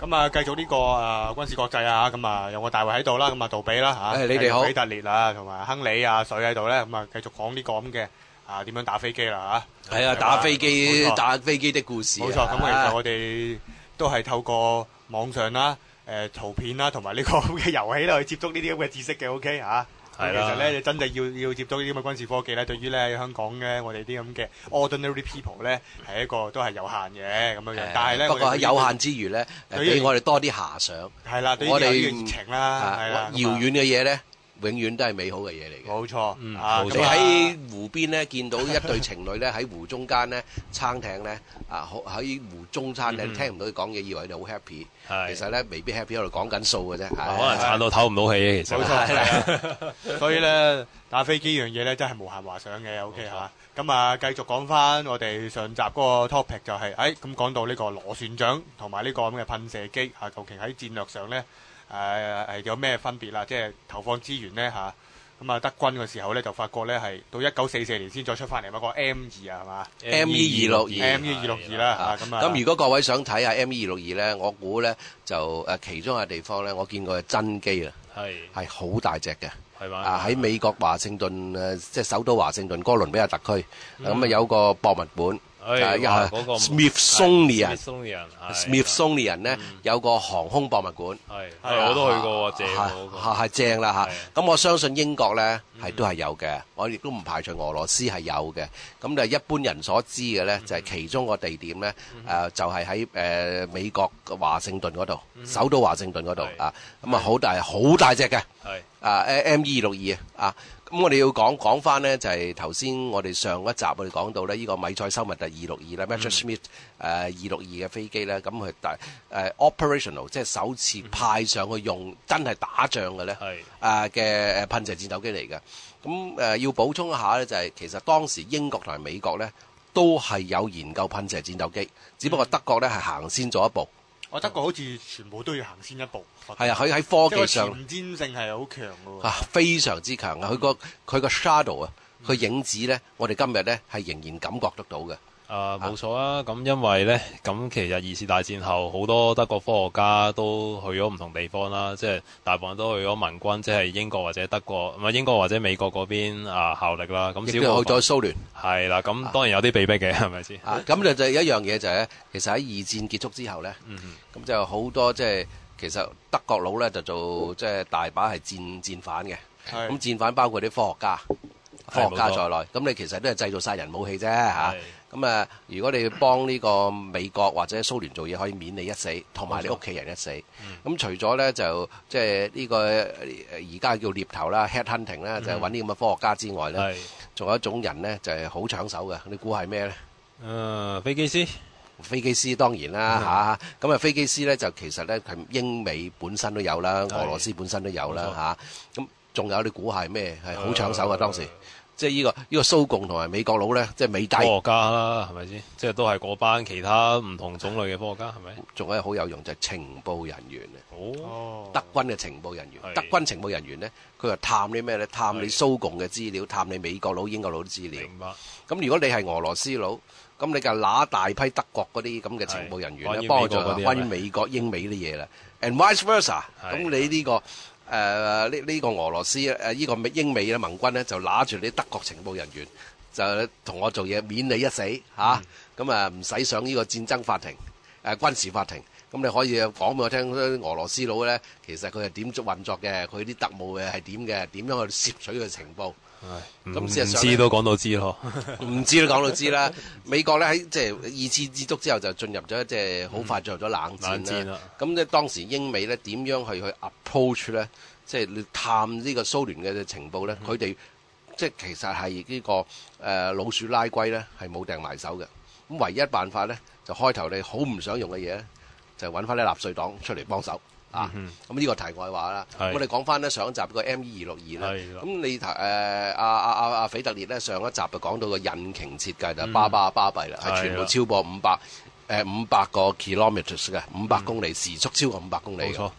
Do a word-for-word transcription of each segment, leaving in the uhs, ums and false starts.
咁啊，繼續呢個誒軍事國際啊，咁啊有個大衛喺度啦，咁啊杜比啦嚇， 誒你哋好， 腓特烈啊，同埋亨利啊水喺度咧，咁啊繼續講呢個咁嘅啊點樣打飛機啦嚇。 係啊，打飛機打飛機的故事。 冇錯，咁其實我哋都係透過網上啦、誒圖片啦，同埋呢個咁嘅遊戲啦去接觸呢啲咁嘅知識嘅 ，OK 嚇。 係啦， 其實咧，真正要要接觸呢啲咁嘅軍事科技咧，對於咧香港咧，我哋啲咁嘅 ordinary people 咧，係一個都係有限嘅咁樣樣。但係咧， 不過喺有限之餘咧，俾我哋多啲遐想。 係啦，對於呢個熱情啦，係啦， 遙遠嘅嘢咧，永遠都係美好嘅嘢嚟嘅。 冇錯， 嗯，你喺湖邊咧見到一對情侶咧喺湖中間咧撐艇咧，啊喺湖中撐艇聽唔到佢講嘢，以為佢哋好 happy。其實咧未必 happy 喺度講緊數嘅啫， 可能撐到唞唔到氣。其實冇錯，所以咧打飛機呢樣嘢咧真係無限幻想嘅 ，OK 嚇。咁啊，繼續講翻我哋上集嗰個 topic 就係，誒咁講到呢個螺旋槳同埋呢個咁嘅噴射機嚇，究竟喺戰略上咧誒係有咩分別啦？即係投放資源咧嚇。咁啊，德軍嘅時候咧就發覺咧係到一九四四年先再出翻嚟嘛，個 M 二啊係嘛 ？M E 二六二 M E 二六二啦嚇咁啊。 咁如果各位想睇下 M E 二六二咧，我估咧就誒其中嘅地方咧，我見過係真機啊，係係好大隻嘅。 係嘛？ 啊喺美國華盛頓誒，即係首都華盛頓哥倫比亞特區，咁啊有個博物館。 誒， 嗰個 Smithsonian，Smithsonian 咧有個航空博物館， 係係我都去過，正嗰個係係正啦嚇。咁我相信英國咧係都係有嘅，我亦都唔排除俄羅斯係有嘅。咁就一般人所知嘅咧，就係其中個地點咧，誒就係喺誒美國嘅華盛頓嗰度，首都華盛頓嗰度啊。咁啊好大好大隻嘅，係啊 M E 二六二啊。咁我哋要講講翻呢，就係頭先我哋上一集我哋講到呢，呢個米塞修密特二六二啦 Messerschmitt 誒二六二嘅飛機咧，咁佢大誒 operational 即係首次派上去用真係打仗嘅咧，誒嘅誒噴射戰鬥機嚟嘅。咁誒要補充一下呢，就係其實當時英國同埋美國呢都係有研究噴射戰鬥機，只不過德國呢係行先咗一步。 我德國好似全部都要行先一步。 係啊，佢喺科技上前瞻性係好強嘅喎。 啊，非常之強啊！佢個佢個 shadow 啊，佢影子咧，我哋今日咧係仍然感覺得到嘅。 啊，冇錯啊！咁因為咧，咁其實二次大戰後好多德國科學家都去咗唔同地方啦，即係大部分都去咗盟軍，即係英國或者德國，唔係英國或者美國嗰邊啊效力啦。咁亦都去咗蘇聯。 係啦，咁當然有啲被逼嘅，係咪先？ 啊，咁就就一樣嘢就係咧，其實喺二戰結束之後咧，咁、嗯、就好多即係其實德國佬咧就做即係大把係戰戰犯嘅。咁戰犯包括啲科學家。科學家在內，咁你其實都係製造殺人武器啫嚇。咁啊，如果你幫呢個美國或者蘇聯做嘢，可以免你一死，同埋你屋企人一死。咁、嗯、除咗咧就即係呢個而家叫獵頭啦 head hunting 啦，就係揾啲咁嘅科學家之外咧，仲有一種人咧就係好搶手嘅。你估係咩咧？誒、 呃，飛機師。 飛機師當然啦嚇。咁啊，飛機師咧就其實咧係英美本身都有啦，俄羅斯本身都有啦嚇。咁仲有你估係咩？係好搶手嘅當時。呃即係呢個呢個蘇共同埋美國佬咧，即係美帝科學家啦，係咪先？即係都係嗰班其他唔同種類嘅科學家，係咪？ 仲有好有用就係情報人員啊！ 哦， 德軍嘅情報人員，德軍情報人員咧，佢就探啲咩咧？探你蘇共嘅資料，探你美國佬、英國佬啲資料。明白。咁如果你係俄羅斯佬，咁你就揦大批德國嗰啲咁嘅情報人員咧，幫佢做關於美國、英美啲嘢啦。And vice versa，咁你呢個。誒呢呢個俄羅斯誒呢、呃這個英美嘅盟軍咧就拿住啲德國情報人員就同我做嘢，免你一死嚇，咁啊唔使上呢個戰爭法庭誒、呃、軍事法庭，咁你可以講俾我聽，俄羅斯佬咧其實佢係點做運作嘅，佢啲特務嘅係點嘅，點樣去攝取佢嘅情報。 咁事實上唔知都講到知咯， 唔知都講到知啦。美國咧喺即係二次結束之後就進入咗即係好快進入咗冷戰啦。咁即係當時英美咧點樣去去 approach 咧，即係你探呢個蘇聯嘅情報咧，佢哋即係其實係呢、這個誒、呃、老鼠拉龜咧係冇掟埋手嘅。咁唯一辦法咧就開頭你好唔想用嘅嘢咧，就揾翻啲納粹黨出嚟幫手。啊，咁呢個題外話啦。我哋講翻咧上一集個 M E 二六二啦。咁你誒阿阿阿阿腓特烈咧上一集就講到個引擎設計就巴巴巴閉啦，係全部超過五百誒五百個 kilometers 嘅五百公里，時速超過五百公里。冇錯，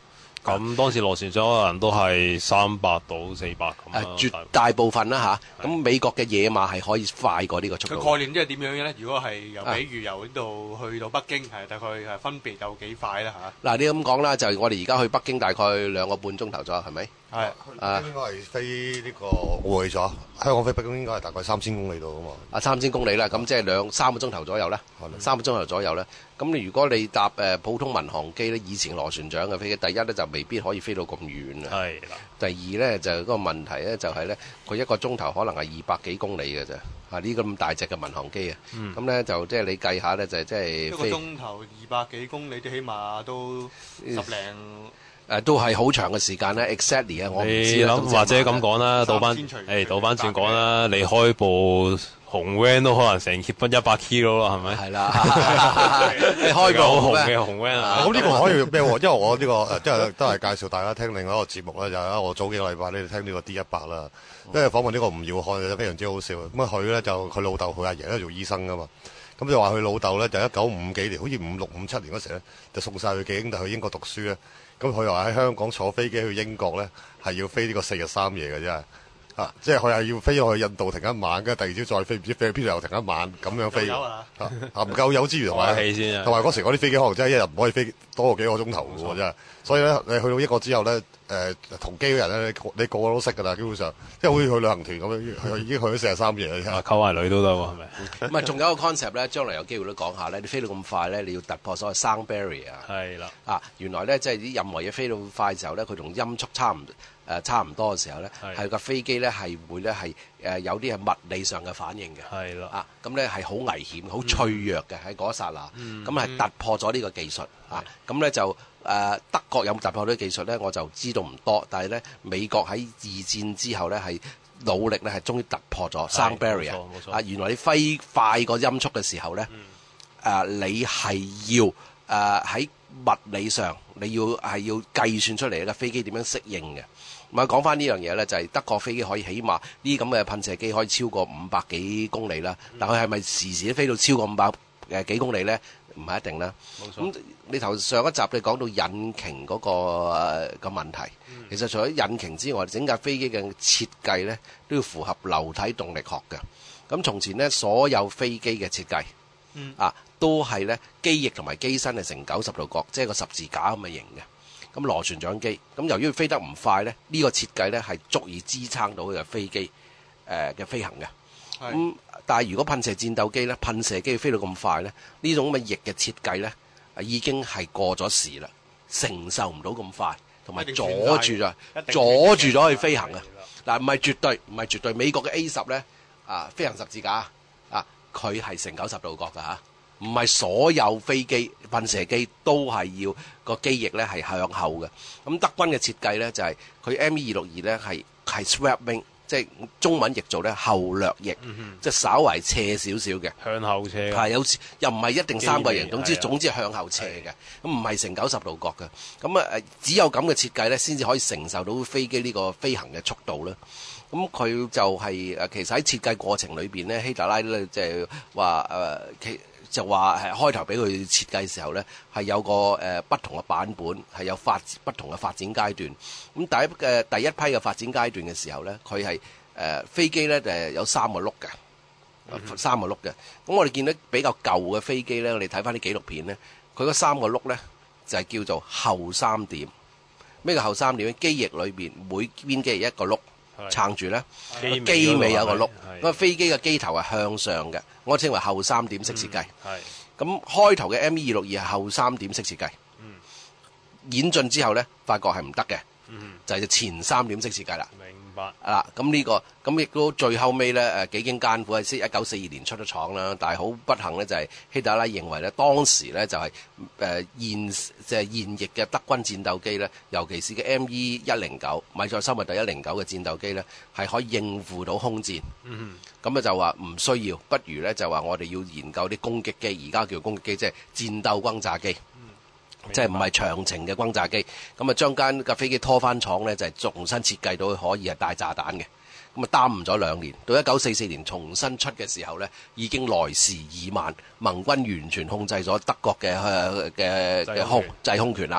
咁當時螺旋槳可能都係三百到四百咁誒、 啦。 絕大部分啦嚇，咁、美國嘅野馬係可以快過呢個速度。 個概念即係點樣嘅咧？如果係由比如由呢度去到北京，係大概係分別有幾快啦嚇？ 嗱，你咁講啦，就係我哋而家去北京大概兩個半鐘頭左右，係咪？ 係啊應該係飛呢個我去咗，香港飛北京應該係大概三千公里度啊嘛。 啊，三千公里啦，咁即係兩三個鐘頭左右啦，三個鐘頭左右啦。咁你如果你搭誒普通民航機咧，以前螺旋槳嘅飛機，第一咧就未必可以飛到咁遠啊。 係啦。 第二咧就嗰個問題咧就係咧，佢一個鐘頭可能係二百幾公里嘅啫。啊，呢個咁大隻嘅民航機啊，咁咧就即係你計下咧，就即係一個飛鐘頭二百幾公里，都起碼都十零。 誒都係好長嘅時間咧 ，exactly 啊，我唔知啦。 你諗或者咁講啦，倒翻誒倒翻轉講啦，你開部紅 van 都可能成分一百 kilo 咯，係咪？ 係啦，你開部紅嘅紅 van 啊！ 咁呢個可以咩喎？因為我呢個誒即係都係介紹大家聽另外一個節目咧，就係我早幾個禮拜你哋聽呢個 D 一百啦，因為訪問呢個吳耀漢就非常之好笑。咁啊佢咧就佢老豆佢阿爺咧做醫生噶嘛，咁就話佢老豆咧就一九五幾年，好似五六五七年嗰時咧就送晒佢幾兄弟去英國讀書咧。咁佢話喺香港坐飛機去英國咧，係要飛呢個四日三夜嘅啫，啊，即係佢係要飛去印度停一晚，跟住第二朝再飛，唔知飛去邊度又停一晚，咁樣飛。 啊！ 唔夠油之餘同埋，同埋嗰時嗰啲飛機可能真係一日唔可以飛多過幾個鐘頭嘅喎，真係。所以咧，你去到英國之後咧，誒同機嘅人咧，你你個個都識㗎啦，基本上，即係好似去旅行團咁樣，佢已經去咗四日三夜啦。 啊，溝埋女都得喎，係咪？ 唔係，仲有一個 concept 咧，將來有機會都講下咧。你飛到咁快咧，你要突破所謂 sound barrier。 係啦。 啊，原來咧即係啲任何嘢飛到快嘅時候咧，佢同音速差唔誒差唔多嘅時候咧，係個飛機咧係會咧係誒有啲係物理上嘅反應嘅。係啦。啊，咁咧係好危險、好脆弱嘅喺嗰一剎那。咁係突破咗呢個技術啊。咁咧就誒德國有冇突破呢個技術咧？我就知道唔多，但係咧美國喺二戰之後咧係努力咧係終於突破咗 sound barrier。冇錯冇錯。啊，原來你飛快過音速嘅時候咧，誒你係要誒喺物理上你要係要計算出嚟嘅飛機點樣適應嘅。咁啊講翻呢樣嘢咧，就係德國飛機可以起碼呢啲咁嘅噴射機可以超過五百幾公里啦。但佢係咪時時都飛到超過五百誒幾公里咧？唔係一定啦。冇錯。咁你頭上一集你講到引擎嗰個誒個問題，其實除咗引擎之外，整架飛機嘅設計咧都要符合流體動力學嘅。咁從前咧所有飛機嘅設計，啊都係咧機翼同埋機身係成九十度角，即係個十字架咁嘅形嘅。咁螺旋槳機，咁由於佢飛得唔快咧，呢個設計咧係足以支撐到佢嘅飛機誒嘅飛行嘅。咁但係如果噴射戰鬥機咧，噴射機飛到咁快咧，呢種咁嘅翼嘅設計咧，已經係過咗時啦，承受唔到咁快，同埋阻住咗，阻住咗佢飛行啊！嗱，唔係絕對，唔係絕對。美國嘅 A 十咧啊，飛行十字架啊，佢係成九十度角㗎嚇。唔係所有飛機噴射機都係要個機翼咧係向後嘅。咁德軍嘅設計咧就係、是、佢 M 二六二咧係係 swept wing， 即係中文譯做咧後掠翼，嗯、即係稍為斜少少嘅向後斜。 係有又唔係一定三個形，總之總之係向後斜嘅。咁唔係成九十度角嘅。咁啊誒，只有咁嘅設計咧，先至可以承受到飛機呢個飛行嘅速度啦。咁佢就係、是、誒，其實喺設計過程裏邊咧，希特拉咧即係話誒其。就話係開頭俾佢設計嘅時候呢，係有個誒、呃、不同嘅版本，係有發不同嘅發展階段。咁第一嘅第一批嘅發展階段嘅時候呢，佢係誒飛機呢誒有三個轆嘅，嗯、三個轆嘅。咁我哋見到比較舊嘅飛機呢，我哋睇翻啲紀錄片呢，佢嗰三個轆呢，就係、是、叫做後三點。咩叫後三點？機翼裏邊每邊機翼一個轆。撐住咧，機尾有一個轆，咁啊飛機嘅機頭係向上嘅，我稱為後三點式設計。係咁開頭嘅 M 二六二係後三點式設計，嗯、演進之後咧，發覺係唔得嘅，嗯、就係前三點式設計啦。明白啊！咁呢、這個咁亦都最後尾咧誒幾經艱苦，係先一九四二年出咗廠啦。但係好不幸咧，就係希特拉認為咧，當時咧就係、是、誒、呃、現即係現役嘅德軍戰鬥機咧，尤其是嘅 M E 一零九米塞森密特一零九嘅戰鬥機咧，係可以應付到空戰。嗯咁啊哼就話唔需要，不如咧就話我哋要研究啲攻擊機，而家叫攻擊機，即係戰鬥轟炸機。即係唔係長程嘅轟炸機，咁啊將間架飛機拖翻廠咧，就係、是、重新設計到可以係帶炸彈嘅，咁啊耽誤咗兩年，到一九四四年重新出嘅時候咧，已經來時已晚，盟軍完全控制咗德國嘅嘅嘅空制空權啦，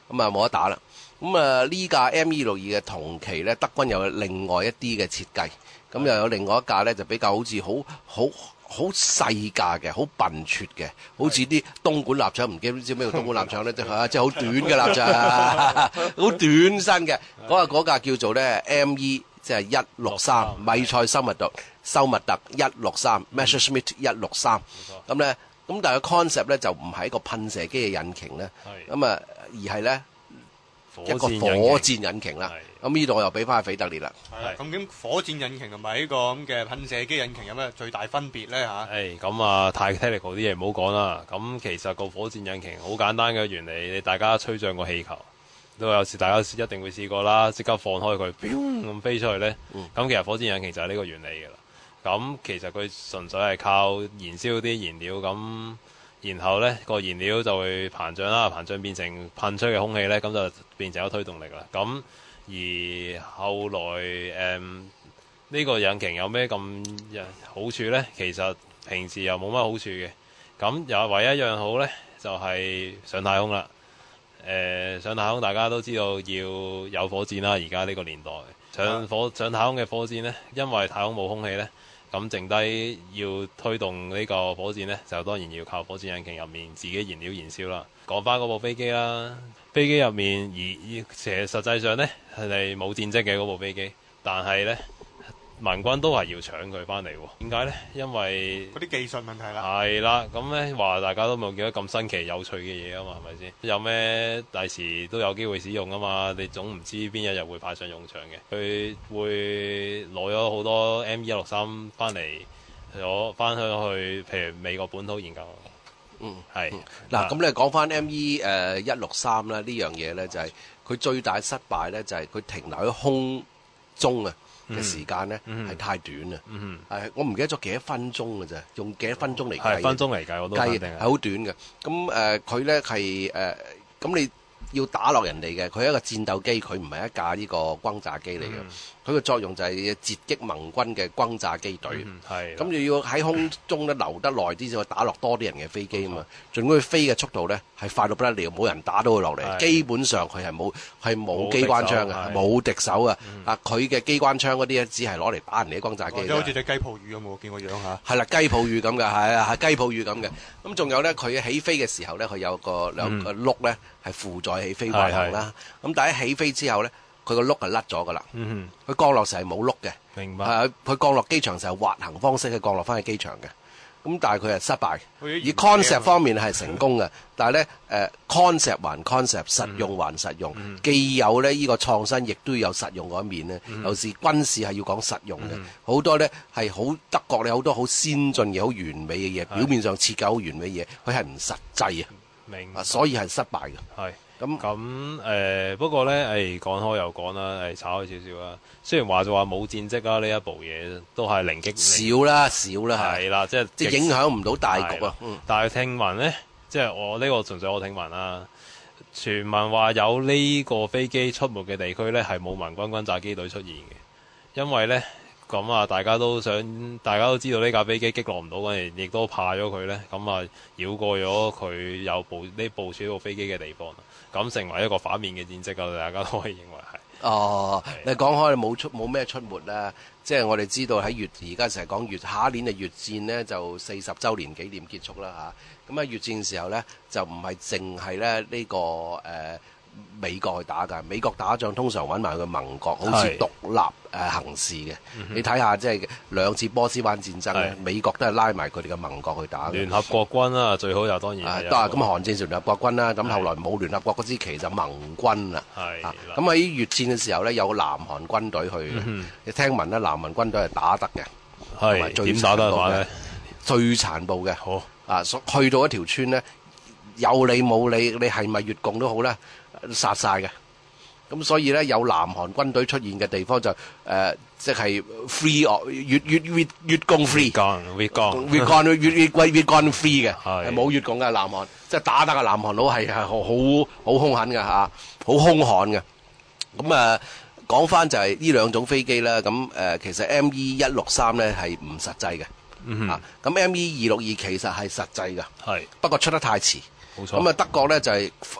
咁啊冇得打啦。咁啊呢架 M 二六二嘅同期咧，德軍有另外一啲嘅設計，咁又有另外一架咧就比較好似好好好細架嘅，好笨拙嘅，好似啲東莞臘腸，唔記得知咩叫東莞臘腸咧，即係即係好短嘅臘腸，好短身嘅。嗰個嗰架叫做咧 M E， 即係一六三米塞修密特修密特一六三 Messerschmitt 一六三。咁咧，咁但係 concept 咧就唔係一個噴射機嘅引擎咧，咁啊而係咧一個火箭引擎啦。咁呢度我又俾翻阿腓特烈啦。 係咁，咁火箭引擎同埋呢個咁嘅噴射機引擎有咩最大分別咧嚇？ 誒咁啊，太 technical 啲嘢唔好講啦。咁其實個火箭引擎好簡單嘅原理，你大家吹脹個氣球，都有時大家一定會試過啦，即刻放開佢，咁飛出去咧。咁、嗯、其實火箭引擎就係呢個原理㗎啦。咁其實佢純粹係靠燃燒啲燃料，咁然後咧個燃料就會膨脹啦，膨脹變成噴出嘅空氣咧，咁就變成咗推動力啦。咁而後來誒呢、嗯呢個引擎有咩咁好處呢？其實平時又冇乜好處嘅。咁又唯一一樣好呢，就係、是、上太空啦。誒、呃、上太空大家都知道要有火箭啦。而家呢個年代上火上太空嘅火箭呢，因為太空冇空氣呢，咁剩低要推動呢個火箭呢，就當然要靠火箭引擎入面自己燃料燃燒啦。講翻嗰部飛機啦。飛機入面而其實實際上呢，係冇戰績嘅嗰部飛機，但係呢，民軍都係要搶佢翻嚟喎。點解呢？因為嗰啲技術問題啦。係啦，咁呢話大家都冇見到咁新奇有趣嘅嘢啊嘛，係咪先？有咩第時都有機會使用啊嘛？你總唔知邊一日會派上用場嘅。佢會攞咗好多 M 一六三翻嚟，攞翻去去譬如美國本土研究。嗯，係嗱，咁你講翻 M E 誒一六三啦，呢樣嘢咧就係佢最大失敗咧，就係佢停留喺空中啊嘅時間咧係太短啦。嗯，係我唔記得咗幾多分鐘嘅啫，用幾多分鐘嚟計？ 係分鐘嚟計，我都肯定係好短嘅。咁誒，佢咧係誒，咁你要打落人哋嘅，佢係一個戰鬥機，佢唔係一架呢個轟炸機嚟嘅。佢嘅作用就係截擊盟軍嘅轟炸機隊。係、嗯。咁你要喺空中咧留得耐啲，先可以打落多啲人嘅飛機啊嘛。儘管佢飛嘅速度咧係快到不得了，冇人打到佢落嚟。基本上佢係冇係冇機關槍嘅，冇敵手嘅。啊，佢嘅機關槍嗰啲咧只係攞嚟打人哋啲轟炸機。 即係好似隻雞泡魚咁，我見個樣嚇。係啦，雞泡魚咁嘅，係啊，係雞泡魚咁嘅。咁仲有咧，佢起飛嘅時候咧，佢有個兩個轆咧係輔助起飛運行啦。咁但係起飛之後咧，佢個轆係甩咗噶啦。嗯哼，佢降落時係冇轆嘅。明白。係佢降落機場時係滑行方式，佢降落翻去機場嘅。咁但係佢係失敗。以 concept 方面係成功嘅，但係咧誒 concept 還 concept， 實用還實用。嗯、既有咧呢個創新，亦都有實用嗰一面咧。嗯、有時軍事係要講實用嘅，好、嗯、多咧係好德國你好多好先進嘅好完美嘅嘢，表面上設計好完美嘅嘢，佢係唔實際啊。明白。所以係失敗嘅。係。咁咁誒，不過咧，誒、哎、講開又講啦，誒炒開少少啦。雖然話就話冇戰績啦，呢一部嘢都係零擊少啦，少啦， 係啦，即係即係影響唔到大局啊。嗯、但係聽聞咧，即係我呢、呢個純粹我聽聞啦。傳聞話有呢個飛機出沒嘅地區咧，係冇盟軍轟炸機隊出現嘅，因為咧。咁啊，大家都想，大家都知道呢架飛機擊落唔到嗰陣，亦都怕咗佢呢。咁啊，繞過咗佢有部呢部署到飛機嘅地方，咁成為一個反面嘅戰績啊！大家都可以認為係。哦， 你講開冇出冇咩出沒啦，即係我哋知道喺越而家成日講越下一年嘅越戰呢，就四十週年紀念結束啦嚇。咁啊，越戰嘅時候呢，就唔係淨係咧呢個誒。呃美國去打㗎，美國打仗通常揾埋佢盟國，好似獨立誒、呃、行事嘅。嗯、你睇下，即係兩次波斯灣戰爭咧，美國都係拉埋佢哋嘅盟國去打。聯合國軍啦、啊，最好就當然係。 都係咁，韓戰時聯合國軍啦，咁後來冇聯合國嗰支旗就盟軍啦。係。咁喺越戰嘅時候咧，有南韓軍隊去嘅。嗯、你聽聞咧，南韓軍隊係打得嘅，係點打得嘅？最殘暴嘅。好。啊，去到一條村咧，有理冇理，你係咪越共都好咧？殺晒嘅，咁所以咧有南韓軍隊出現嘅地方就誒、呃，即係 free 越越越越共 free，越共越共越越越越共 free 嘅，係冇越共嘅南韓，即係打得嘅南韓佬係係好好好兇狠嘅嚇，好兇悍嘅。咁啊講翻就係呢兩種飛機啦，咁誒、呃、其實 M E 一六三咧係唔實際嘅，嗯、啊咁 M E 二六二其實係實際嘅，係不過出得太遲。冇錯。咁啊德國咧就係、是。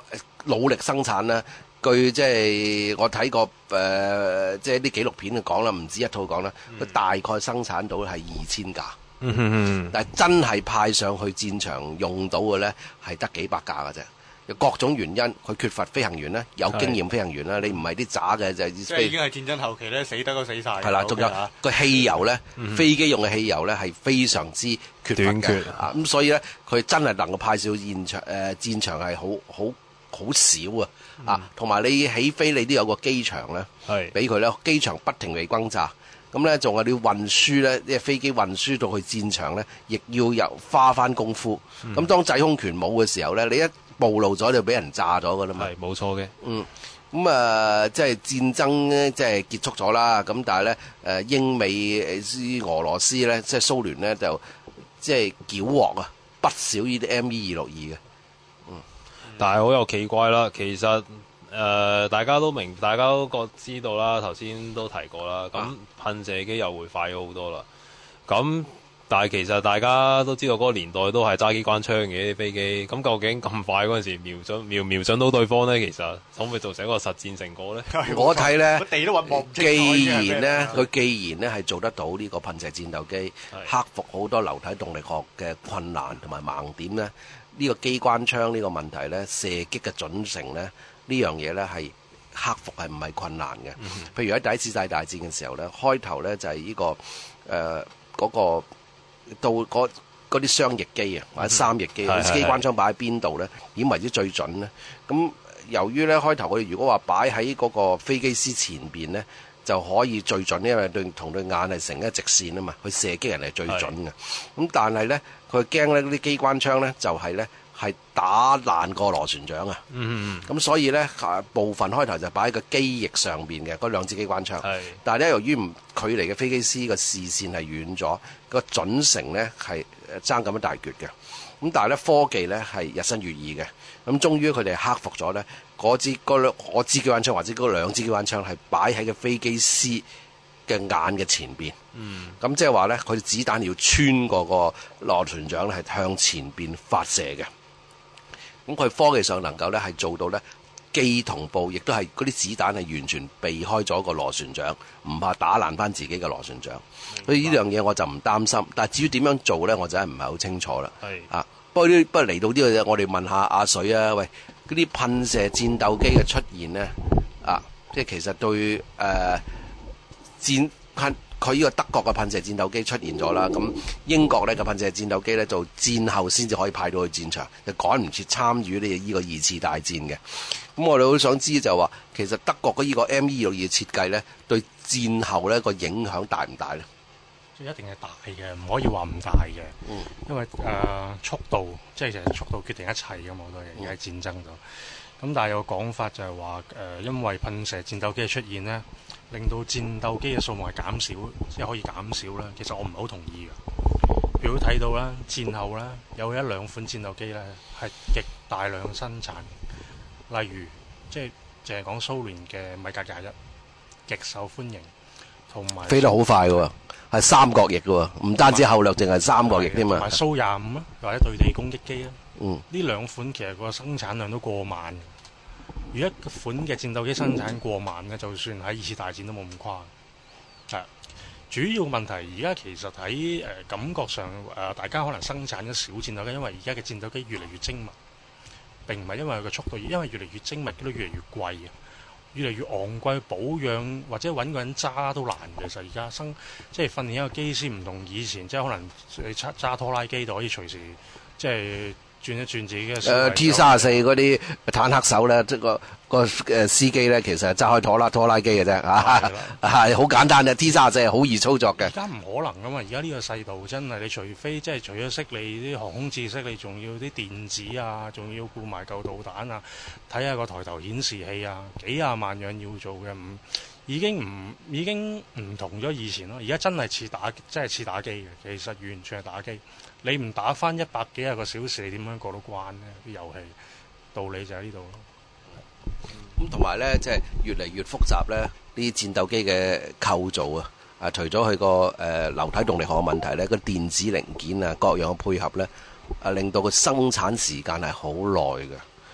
努力生產咧。據即係我睇過誒、呃，即係啲紀錄片講啦，唔止一套講啦，佢、嗯、大概生產到係二千架， 嗯哼哼， 但係真係派上去戰場用到嘅咧係得幾百架嘅啫。有各種原因，佢缺乏飛行員咧，有經驗飛行員啦，你唔係啲渣嘅就係、 即係已經係戰爭後期咧，死得都死晒。 係啦，仲有個汽油咧，嗯、飛機用嘅汽油咧係非常之缺乏嘅， 缺啊咁所以咧佢真係能夠派上現場誒、呃、戰場係好好好少啊！啊，同埋你起飛你都有個機場咧，係俾佢咧，機場不停被轟炸，咁咧仲有你運輸咧，即係飛機運輸到去戰場咧，亦要有花翻功夫。咁、嗯、當制空權冇嘅時候咧，你一暴露咗就俾人炸咗噶啦嘛。 係冇錯嘅。嗯， 咁啊、呃，即係戰爭咧，即係結束咗啦。咁但係咧，誒英美誒俄羅斯咧，即係蘇聯咧，就即係繳獲啊，不少呢啲 M E 二六二嘅。 但係好有奇怪啦，其實誒、呃、大家都明，大家都覺知道啦，頭先都提過啦。咁、啊、噴射機又會快咗好多啦。咁但係其實大家都知道嗰個年代都係揸機關槍嘅啲飛機。咁究竟咁快嗰陣時瞄準瞄瞄準到對方呢？其實可唔可以造成一個實戰成果呢？ 我睇呢， 地都望唔清楚。 既然呢，佢既然呢係做得到呢個噴射戰鬥機，克服好多流體動力學嘅困難同埋盲點呢。呢、這個機關槍呢個問題呢，射擊嘅準繩呢，呢樣嘢呢係克服係唔係困難嘅？嗯、譬如喺第一次世界大戰嘅時候呢，開頭呢就係呢、這個誒嗰、呃那個到嗰啲雙翼機啊，或者三翼機，嗯、機關槍擺喺邊度呢？點為之最準呢？咁由於呢開頭我哋如果話擺喺嗰個飛機師前邊呢，就可以最準，因為對同對眼係成一直線啊嘛，佢射擊人係最準嘅。咁但係呢，佢驚咧嗰啲機關槍呢，就係呢係打爛個螺旋槳啊。嗯咁所以呢，部分開頭就擺喺個機翼上邊嘅嗰兩支機關槍。係。但係咧，由於唔距離嘅飛機師個視線係遠咗，個準繩呢係爭咁一大橛嘅。咁但係咧，科技呢係日新月異嘅。咁終於佢哋克服咗呢。嗰支嗰兩嗰支機關槍或者嗰兩支機關槍係擺喺個飛機師嘅眼嘅前邊，咁即係話咧，佢哋子彈要穿過個螺旋槳咧，係向前邊發射嘅。咁佢科技上能夠咧係做到咧既同步，亦都係嗰啲子彈係完全避開咗個螺旋槳，唔怕打爛翻自己嘅螺旋槳。所以呢樣嘢我就唔擔心。但係至於點樣做咧，我就係唔係好清楚啦。係啊，不過呢不過嚟到呢個嘢，我哋問下阿水啊，喂。嗰啲噴射戰鬥機嘅出現呢，啊，即係其實對誒、呃、戰噴佢呢個德國嘅噴射戰鬥機出現咗啦，咁英國呢個噴射戰鬥機呢，就戰後先至可以派到去戰場，就趕唔切參與呢呢個二次大戰嘅。咁我哋好想知就話，其實德國嘅呢個 M E 二六二嘅設計呢，對戰後呢個影響大唔大呢？ 一定係大嘅，唔可以話唔大嘅。嗯，因為誒、呃、速度，即係其實速度決定一切㗎嘛，好多嘢而家喺戰爭度。咁但係有個講法就係話誒，因為噴射戰鬥機嘅出現呢，令到戰鬥機嘅數目係減少，即係可以減少啦。其實我唔係好同意嘅。如果睇到啦，戰後啦，有一兩款戰鬥機咧係極大量生產，例如即係淨係講蘇聯嘅米格廿一，極受歡迎，同埋飛得好快喎。係三角翼嘅喎，唔單止後掠，淨係三角翼添嘛。 同埋蘇廿五啊，或者對地攻擊機啊，嗯，呢兩款其實個生產量都過萬。如果一款嘅戰鬥機生產過萬咧，就算喺二次大戰都冇咁誇。係主要問題，而家其實喺誒、呃、感覺上誒、呃，大家可能生產咗小戰鬥機，因為而家嘅戰鬥機越嚟越精密，並唔係因為佢個速度，因為越嚟越精密，都越嚟越貴啊。越嚟越昂貴，保養或者揾個人揸都難。其實而家生即係訓練一個機師唔同以前，即係可能你揸揸拖拉機就可以隨時即係轉一轉自己嘅。誒 T 三十四嗰啲坦克手咧，即係個個誒司機咧，其實係揸開拖拉拖拉機嘅啫嚇，係好簡單嘅。T 三十四係好易操作嘅。 而家唔可能噶嘛，而家呢個世道真係你除非即係除咗識你啲航空知識，你仲要啲電子啊，仲要顧埋嚿導彈啊，睇下個抬頭顯示器啊，幾廿萬樣要做嘅，唔已經唔已經唔同咗以前咯。而家真係似打，真係似打機嘅，其實完全係打機。你唔打翻一百幾廿個小時，你點樣過到關呢？啲遊戲道理就喺呢度咯。 咁同埋咧，即係越嚟越複雜咧，呢啲戰鬥機嘅構造啊，啊，除咗佢個誒流體動力學嘅問題咧，個電子零件啊，各樣嘅配合咧，啊，令到個生產時間係好耐嘅。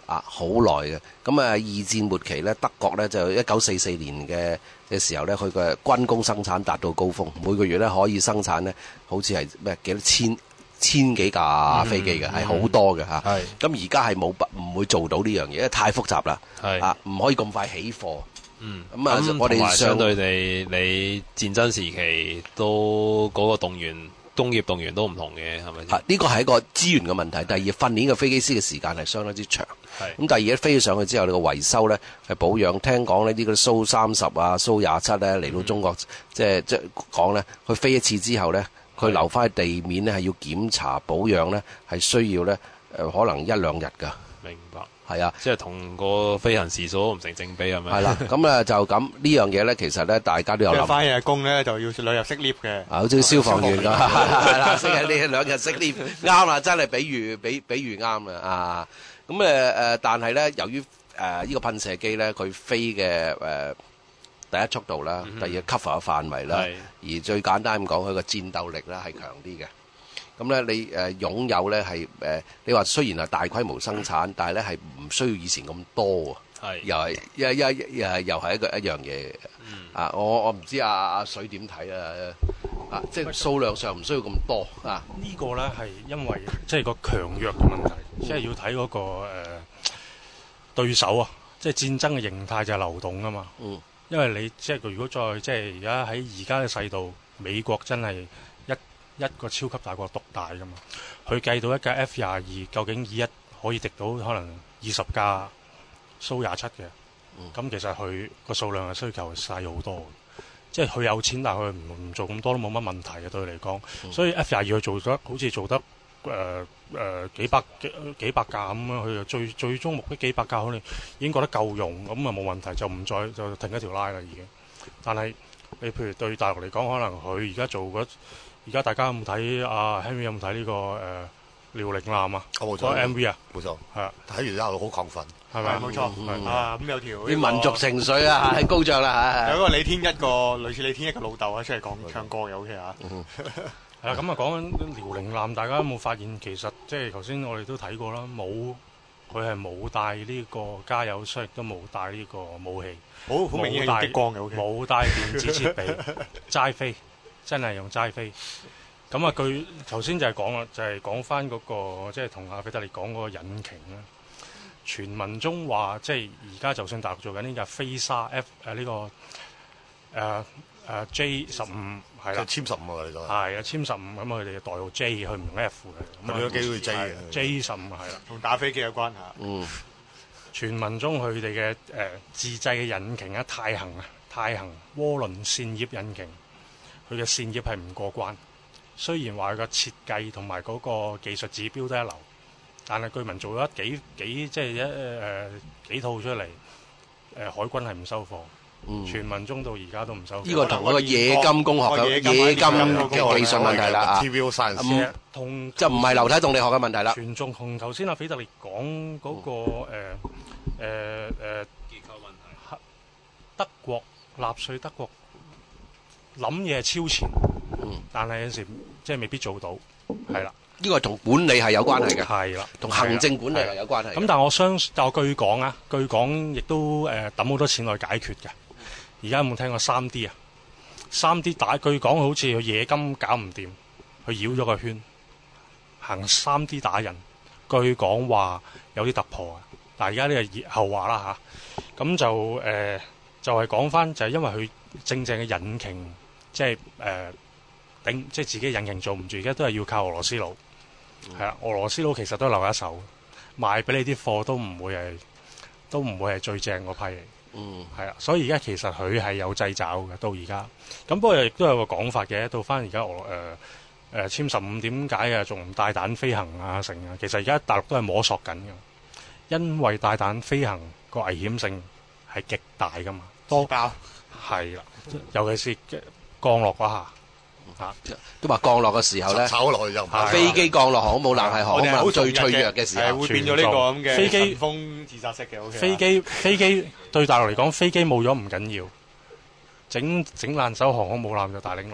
啊，好耐嘅。咁啊，二戰末期咧，德國咧就一九四四年嘅嘅時候咧，佢嘅軍工生產達到高峰，每個月咧可以生產咧，好似係咩幾多千千幾架飛機嘅，係好、嗯、多嘅嚇。係咁而家係冇唔會做到呢樣嘢，因為太複雜啦。係啊，唔可以咁快起貨。嗯，咁啊，我哋相對地，你戰爭時期都嗰、嗰個動員工業動員都唔同嘅，係咪先？ 呢個係一個資源嘅問題。第二，訓練嘅飛機師嘅時間係相當之長。係咁，第二咧飛上去之後，你個維修咧係保養。聽講呢啲嗰啲蘇三十啊、蘇廿七咧嚟到中國，嗯、即係即係講咧，佢飛一次之後咧，佢留翻喺地面咧係要檢查保養咧，係需要咧誒、呃、可能一兩日㗎。 明白。 係啊， 即係同個飛行時數唔成正比係咪？ 係啦，咁啊就咁呢樣嘢咧，其實咧大家都有諗。 翻嘢工咧就要兩日熄 lift 嘅， 啊，好似消防員咁，係啦，熄喺呢兩日熄 lift，啱啦，真係比喻比比喻啱啦啊！咁誒誒，但係咧，由於誒呢個噴射機咧，佢飛嘅誒第一速度啦，第二 cover 嘅範圍啦，而最簡單咁講，佢個戰鬥力咧係強啲嘅。咁咧，你誒擁有咧係誒，你話雖然係大規模生產，但係咧係唔需要以前咁多啊，又係一一又係又係一個一樣嘢。啊，我我唔知阿阿水點睇啊？啊，即係數量上唔需要咁多啊。 呢個咧係因為即係個強弱嘅問題，即係要睇嗰個誒對手啊，即係戰爭嘅形態就係流動啊嘛。嗯，因為你即係如果再即係而家喺而家嘅世道，美國真係一個超級大國獨大噶嘛，佢計到一架 F 廿二究竟以一可以敵到可能二十架蘇廿七嘅，咁、嗯、其實佢個數量嘅需求細好多，即係佢有錢，但係佢唔唔做咁多都冇乜問題嘅對佢嚟講，嗯、所以 F 廿二佢做得好似做得誒誒、呃呃、幾百幾幾百架咁樣，佢就最最終目的幾百架可能已經覺得夠用，咁啊冇問題，就唔再就停一條拉啦已經。但係你譬如對大陸嚟講，可能佢而家做嗰而家大家有冇睇啊 Henry 有冇睇呢個誒遼寧艦啊？嗰個 M V 啊， 冇錯， 係啊， 睇完之後好亢奮， 係咪？冇錯，啊咁有條啲民族情緒啊係高漲啦嚇。 有個李天一個類似李天一嘅老豆啊，出嚟講唱歌嘅 OK 啊。 係啦，咁啊講緊遼寧艦，大家有冇發現其實即係頭先我哋都睇過啦，冇佢係冇帶呢個加油箱，亦都冇帶呢個武器， 好好明顯係激光嘅 OK， 冇帶電子設備，齋飛。真係用齋飛，咁啊佢頭先就係講啦，就係講翻嗰個即係同阿腓特烈講嗰個引擎啦。傳聞中話即係而家就算大陸做緊呢架飛沙 F 誒、啊、呢、呢個誒誒、啊啊、J 十五係啦， 殲十五啊，你講係啊，殲十五咁佢哋嘅代號 J，佢唔用 F 嘅， 咁樣機會 J 嘅 J 十五係啦， 同打飛機有關嚇。 嗯， 傳聞中佢哋嘅誒自製嘅引擎啊，太行啊，太行渦輪扇葉引擎。佢嘅扇葉係唔過關，雖然話佢個設計同埋嗰個技術指標都一流，但係據聞做咗幾幾即係一誒、呃、幾套出嚟，誒、呃、海軍係唔收貨。嗯，傳聞中到而家都唔收貨。呢個同嗰個冶金工學嘅冶金嘅技術問題啦啊， 同就唔係流體動力學嘅問題啦。 傳眾同頭先阿腓特烈講嗰個誒誒誒結構問題，德國納粹德國。諗嘢係超前，嗯、但係有陣時即係未必做到，係啦。 呢個同管理係有關係嘅， 係啦， 同行政管理係有關係。 咁但係我相信，但我據講啊，據講亦都誒抌好多錢落去解決嘅。而家有冇聽過三 D 啊？三 D 打據講好似佢冶金搞唔掂，佢繞咗個圈，行三 D 打人。據講話有啲突破啊，但係而家呢個後話啦嚇。咁就誒、呃、就係講翻，就係因為佢正正嘅引擎。即係誒頂，即係自己引擎做唔住，而家都係要靠俄羅斯佬。係啊、嗯，俄羅斯佬其實都留一手，賣俾你啲貨都唔會係，都唔會係最正嗰批嚟。嗯，係啊，所以而家其實佢係有掣肘嘅，到而家。咁不過亦都有個講法嘅，到翻而家俄誒誒殲十五點解啊，仲唔帶彈飛行啊成啊？其實而家大陸都係摸索緊嘅，因為帶彈飛行個危險性係極大噶嘛，多爆係啦，尤其是。降落嗰下，嚇都話降落嘅時候咧， 炒落去就飛機降落航空母艦係航空母艦最脆弱嘅時候， 會變咗呢個咁嘅飛機風自殺式嘅。O K， 飛機飛機對大陸嚟講，飛機冇咗唔緊要，整整爛艘航空母艦就大領落啦。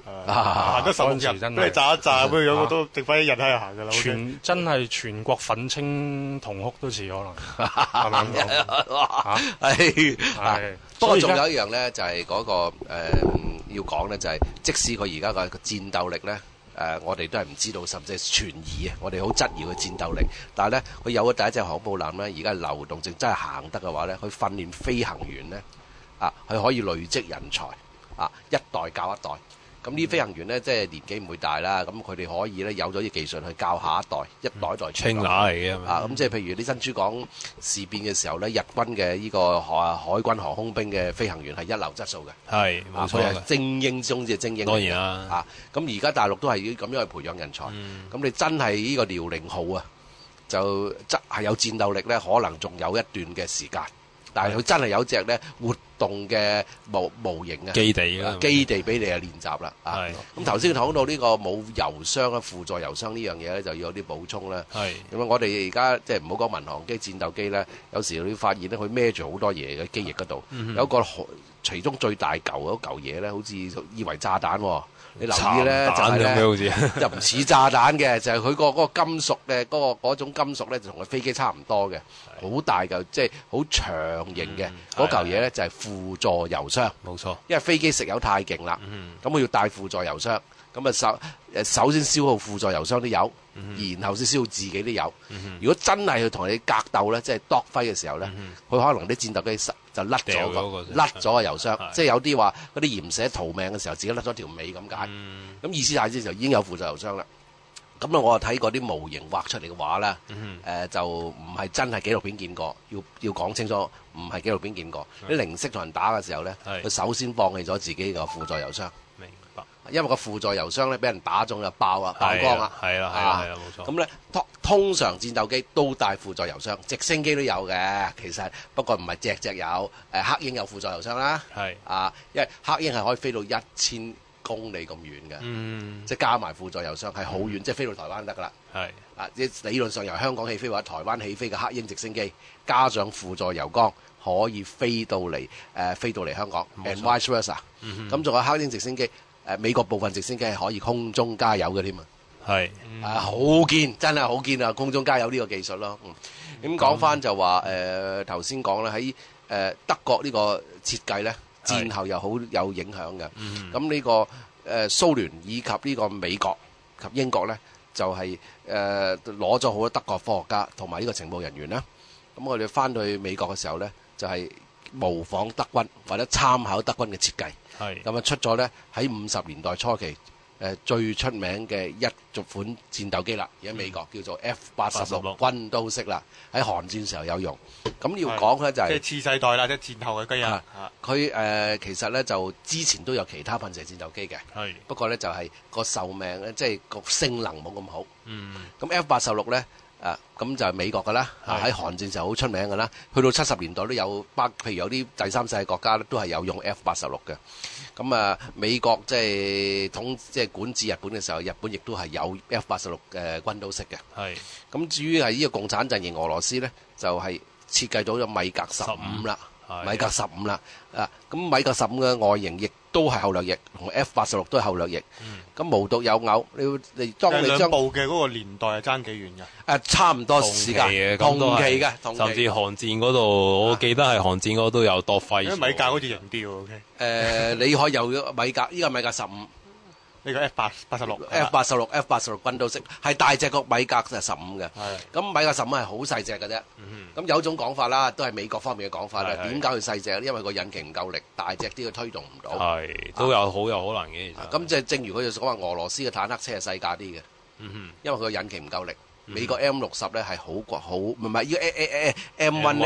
行得十六日， 嗰陣時真係俾你炸一炸咁樣樣，我都剩翻啲人喺度行噶啦。 全真係全國憤青同哭都似可能，係咪咁講？ 係係。 不過仲所以而家有一樣咧，就係嗰個誒要講咧，就係即使佢而家個戰鬥力咧。誒，我哋都係唔知道，甚至係存疑啊！我哋好質疑佢戰鬥力，但係咧，佢有咗第一隻航母艦咧，而家流動性真係行得嘅話咧，佢訓練飛行員咧，啊，佢可以累積人才，啊，一代教一代。咁呢啲飛行員咧，即係年紀唔會大啦，咁佢哋可以咧有咗啲技術去教下一代，一代一代傳。 青瓦嚟嘅啊，咁即係譬如啲珍珠港事變嘅時候咧，日軍嘅呢個海海軍航空兵嘅飛行員係一流質素嘅， 係冇錯嘅， 佢係精英中之精英。 當然啦， 啊，咁而家大陸都係要咁樣去培養人才。咁、嗯、你真係呢個遼寧號啊，就真係有戰鬥力咧，可能仲有一段嘅時間。但係佢真係有隻咧活動嘅模模型啊， 基地啊， 基地俾你啊練習啦。係。咁頭先講到呢個冇油箱啊，輔助油箱呢樣嘢咧，就要有啲補充啦。係。咁啊，我哋而家即係唔好講民航機、戰鬥機咧，有時你會發現咧，佢孭住好多嘢嘅機翼嗰度，有一個其中最大嚿嗰嚿嘢咧，好似以為炸彈喎。你留意咧，就係咧，就唔似炸彈嘅，就係佢個嗰個金屬嘅嗰個嗰種金屬咧，就同個飛機差唔多嘅，好大嚿，即係好長形嘅嗰嚿嘢咧，就係輔助油箱。冇錯，因為飛機食油太勁啦，咁佢要帶輔助油箱，咁啊首誒首先消耗輔助油箱啲油，然後先消耗自己啲油。如果真係去同你格鬥咧，即係奪揮嘅時候咧，佢可能啲戰鬥機就甩咗個甩咗個油箱，即係有啲話嗰啲鹽蛇逃命嘅時候，自己甩咗條尾咁解。咁意思大致就已經有輔助油箱啦。咁啊，我睇過啲模型畫出嚟嘅畫啦，誒就唔係真係紀錄片見過，要要講清楚，唔係紀錄片見過。啲零式同人打嘅時候咧，佢首先放棄咗自己個輔助油箱。明白。因為個輔助油箱咧俾人打中就爆啊，爆光啦。係啦，係啦，係啦，冇錯。咁咧通通常戰鬥機都帶輔助油箱，直升機都有嘅，其實不過唔係隻隻有。誒黑鷹有輔助油箱啦，係啊，因為黑鷹係可以飛到一千公里咁遠嘅，嗯，即係加埋輔助油箱係好遠，即係飛到台灣得噶啦。係啊，即理論上由香港起飛或者台灣起飛嘅黑鷹直升機，加上輔助油缸，可以飛到嚟誒飛到嚟香港 ，and vice versa。咁仲有黑鷹直升機。誒美國部分直升機係可以空中加油嘅添啊，係啊好堅，真係好堅啊！空中加油呢個技術咯。咁講翻就話誒頭先講啦，喺誒德國呢個設計咧，戰後又好有影響嘅。咁呢個誒蘇聯以及呢個美國及英國咧，就係誒攞咗好多德國科學家同埋呢個情報人員啦。咁我哋翻去美國嘅時候咧，就係模仿德軍或者參考德軍嘅設計。係咁啊！出咗咧喺五十年代初期，誒、呃、最出名嘅一族款戰鬥機啦，而喺美國叫做 F 八十六軍刀式啦，喺韓戰時候有用。咁要講咧就係、是、 即係次世代啦，即係戰後嘅機啊！ 佢誒、呃、其實咧就之前都有其他噴射戰鬥機嘅，係不過咧就係、是、個壽命咧，即係個性能冇咁好。嗯，咁 F 八十六咧。誒咁、啊、就係美國㗎啦，喺韓戰時候好出名㗎啦。去到七十年代都有，包譬如有啲第三世界國家咧都係有用 F 八十六嘅。咁啊，美國即係統即係管治日本嘅時候，日本亦都係有 F 八十六嘅軍刀式嘅。係。咁至於係呢個共產陣營俄羅斯咧，就係、是、設計到咗米格十五啦，米格十五啦。啊，咁米格十五嘅外形亦都係後掠翼，同 F 八十六都係後掠翼。咁、嗯、無獨有偶，你要你當你將兩部嘅嗰個年代係爭幾遠㗎？誒、 啊，差唔多時間，同期嘅， 甚至韓戰嗰度，我記得係韓戰嗰度都有多輝。 因為米格好似型啲喎，OK。誒、 呃，你可以有米格，依、這個米格十五。 呢個 F 八八十六 F 八十六 F 八十六軍刀式係大隻個米格就係十五嘅，咁米格十五係好細隻嘅啫。咁、嗯、有種講法啦，都係美國方面嘅講法啦。點解佢細隻？因為個引擎唔夠力，大隻啲佢推動唔到。係都有好有可能嘅。咁即係正如佢哋所話，俄羅斯嘅坦克車係細架啲嘅，嗯、因為佢個引擎唔夠力。美國 M 六十咧係好貴，好唔係依個 A A A M one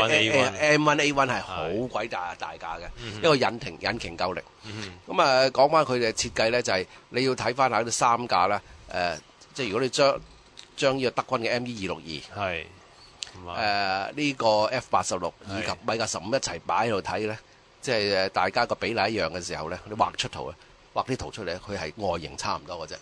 M one A one 係好鬼大大架嘅，一個引擎引擎夠力。咁啊講翻佢哋設計咧，就係你要睇翻下啲三架啦。誒，即係如果你將將呢個德軍嘅 M E 二六二係誒呢個 F 八十六以及米格十五一齊擺喺度睇咧，即係誒大家個比例一樣嘅時候咧，你畫出圖啊，畫啲圖出嚟，佢係外形差唔多嘅啫。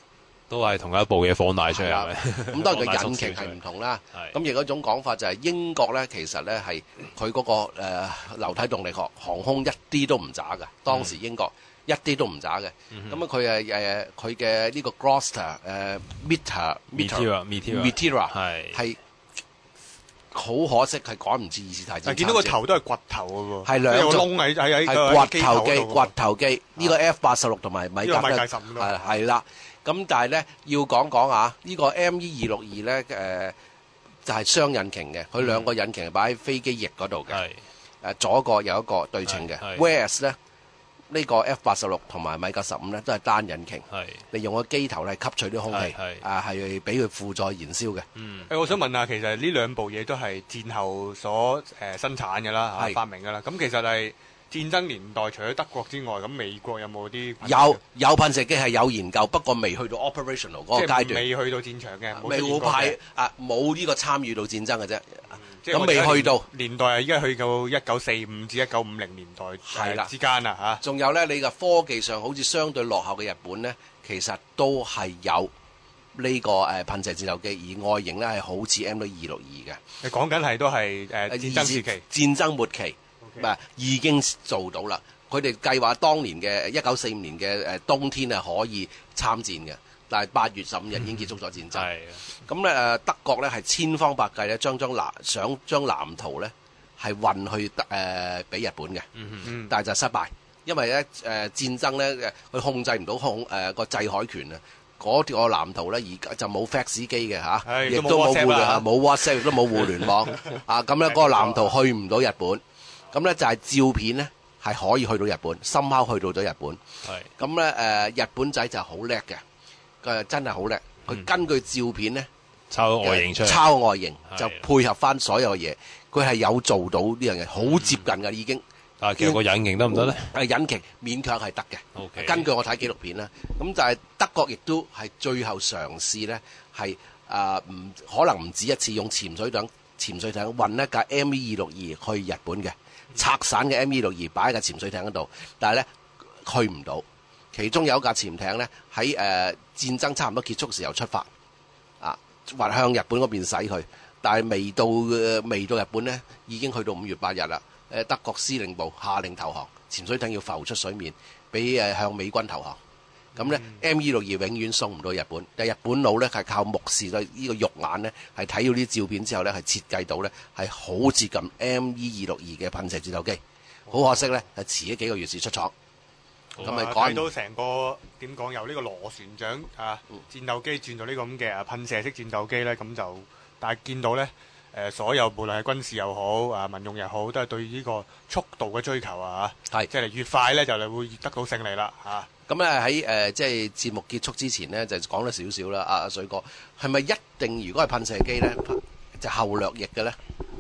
都係同一部嘢放大出嚟。 係啦咁當然個引擎係唔同啦。咁亦有一種講法就係英國咧，其實咧係佢嗰個誒流體動力學航空一啲都唔渣嘅。當時英國一啲都唔渣嘅。咁啊佢誒誒佢嘅呢個 Gloster 誒 Meteor Meteor Meteor 係係好可惜係趕唔至二次大戰。 但見到個頭都係掘頭嘅喎， 係兩有個窿喺喺喺係掘頭機， 機頭嗰度掘頭機呢個 F 八十六同埋米格呢個米格咧十五咯係係啦。咁但係咧要講講啊，呢個 M E 二六二咧誒就係雙引擎嘅，佢兩個引擎係擺喺飛機翼嗰度嘅。 係誒左個有一個對稱嘅係係 ，Whereas 咧呢個 F 八十六同埋米格十五咧都係單引擎， 係利用個機頭嚟吸取啲空氣係係， 啊係俾佢輔助燃燒嘅。 嗯誒，我想問下，其實呢兩部嘢都係戰後所誒生產嘅啦，嚇係發明嘅啦。咁其實係戰爭年代，除咗德國之外，咁美國有冇啲有有噴射機係有研究，不過未去到 operational 嗰個即係階段， 未去到戰場嘅， 未冇出現過嘅派啊冇呢個參與到戰爭嘅啫。咁即係我哋未去到年代係依家去到一九四五至一九五零年代係啦誒之間啦嚇。 仲有咧，你嘅科技上好似相對落後嘅日本咧，其實都係有呢個誒噴射戰鬥機，而外形咧係好似 M 二六二嘅。 你講緊係都係誒戰爭時期， 戰爭末期，唔係已經做到啦。佢哋計劃當年嘅一九四五年嘅誒冬天係可以參戰嘅，但係八月十五日已經結束咗戰爭。 係咁咧誒德國咧係千方百計咧將將藍想將藍圖咧係運去誒俾、呃、日本嘅， 嗯但係就失敗，因為咧誒、呃、戰爭咧佢控制唔到控誒個制海權啊。嗰條個藍圖咧，而家就冇 fax 機嘅嚇， 係亦都冇都冇互 WhatsApp 啦聯冇 WhatsApp，亦都冇互聯網啊。咁咧嗰個藍圖去唔到日本，咁咧就係照片咧係可以去到日本，深拋去到咗日本。 係咁咧誒，日本仔就好叻嘅，佢真係好叻。佢根據照片咧抄外形出嚟， 抄外形係就配合翻所有嘢，佢係有做到呢樣嘢，好接近㗎已經。 但係其實個引擎得唔得咧？ 誒引擎勉強係得嘅。 OK 根據我睇紀錄片啦，咁就係德國亦都係最後嘗試咧，係誒唔可能唔止一次用潛水艇潛水艇運一架 M E 二六二去日本嘅，拆散嘅 M E 二六二擺喺架潛水艇嗰度，但係咧去唔到。其中有一架潛艇咧喺誒戰爭差唔多結束時候出發，啊，或向日本嗰邊駛去，但係未到未到日本咧，已經去到五月八日啦。誒德國司令部下令投降，潛水艇要浮出水面，俾誒向美軍投降。咁咧 M E 二六二永遠送唔到日本，但係日本佬咧係靠目視對呢個肉眼咧，係睇到啲照片之後咧，係設計到咧係好接近 M E 二六二嘅噴射戰鬥機。好可惜咧，係遲咗幾個月先出廠。咁咪睇趕到成個點講，由呢個螺旋槳啊戰鬥機轉到呢個咁嘅啊噴射式戰鬥機咧，咁就但係見到咧誒、呃、所有無論係軍事又好啊民用又好，都係對呢個速度嘅追求啊嚇， 係即係越快咧就係會得到勝利啦嚇。 咁咧喺誒即係節目結束之前咧，就講咗少少啦。阿、啊、水哥係咪一定如果係噴射機咧，就後掠翼嘅咧？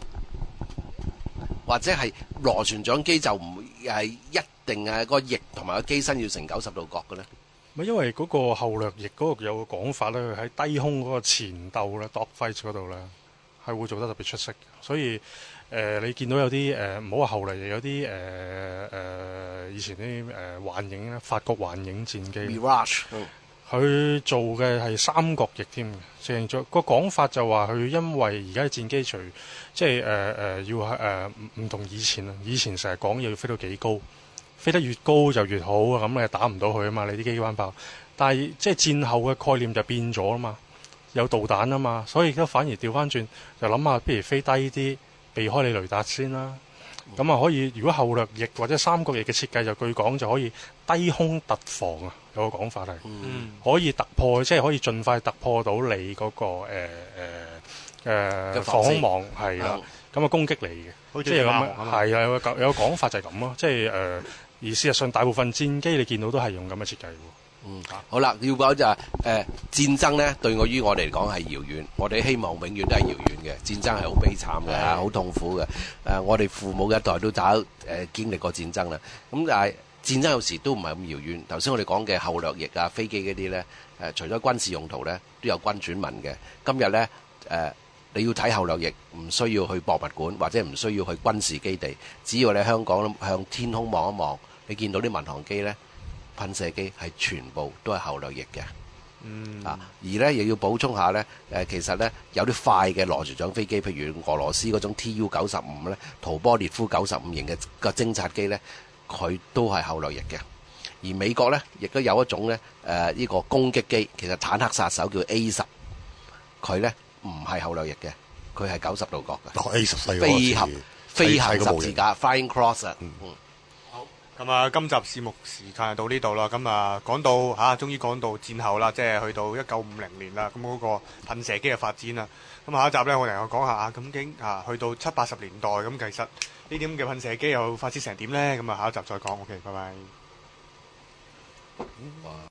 或者係螺旋槳機就唔係一定係個翼同埋個機身要成九十度角嘅咧？ 咪因為嗰個後掠翼嗰個有個講法咧，佢喺低空嗰個前鬥咧 dogfight 嗰度咧係會做得特別出色，所以誒、呃、你見到有啲誒唔好話後掠翼，有啲誒誒以前啲誒、呃、幻影咧，法國幻影戰機 Mirage， 佢做嘅係三角翼添嘅，成咗個講法就話佢因為而家嘅戰機除即係誒誒要誒唔唔同以前啊，以前成日講要飛到幾高，飛得越高就越好啊，咁你打唔到佢啊嘛，你啲機關炮。但係即係戰後嘅概念就變咗啦嘛，有導彈啊嘛，所以而家反而調翻轉就諗下，不如飛低啲，避開你雷達先啦。咁啊可以，如果後掠翼或者三角翼嘅設計就據講就可以低空突防啊，有個講法係， 嗯可以突破，即係可以盡快突破到你嗰、個誒誒誒防空網係啦，咁啊攻擊你嘅， 好似即係咁馬航啊嘛係啊，有個有個講法就係咁咯，即係誒、呃、而事實上大部分戰機你見到都係用咁嘅設計喎。 嗯，好啦，要講就係、是、誒、呃、戰爭咧，對我於我哋嚟講係遙遠，我哋希望永遠都係遙遠嘅。戰爭係好悲慘嘅嚇，好痛苦嘅。誒、呃，我哋父母一代都打誒、呃、經歷過戰爭啦。咁但係戰爭有時都唔係咁遙遠。頭先我哋講嘅後掠翼啊、飛機嗰啲咧，誒、呃、除咗軍事用途咧，都有軍轉民嘅。今日咧誒，你要睇後掠翼，唔需要去博物館或者唔需要去軍事基地，只要你喺香港向天空望一望，你見到啲民航機咧。噴射機係全部都係後掠翼嘅， 嗯啊，而咧亦要補充下咧，誒其實咧有啲快嘅螺旋槳飛機，譬如俄羅斯嗰種 T U 九十五咧，圖波列夫九十五型嘅個偵察機咧，佢都係後掠翼嘅。而美國咧亦都有一種咧誒呢個攻擊機，其實坦克殺手叫 A 十，佢咧唔係後掠翼嘅，佢係九十度角嘅。 哦 A 十細飛行飛行十字架 Flying Cross 啊。嗯嗯咁啊，今集節目時間就到呢度啦。咁啊，講到嚇、啊，終於講到戰後啦，即係去到一九五零年啦。咁嗰個噴射機嘅發展啦。咁下一集咧，我哋又講下啊，咁經啊去到七八十年代，咁其實呢啲咁嘅噴射機又發展成點咧？咁啊，下一集再講。OK，拜拜。 哇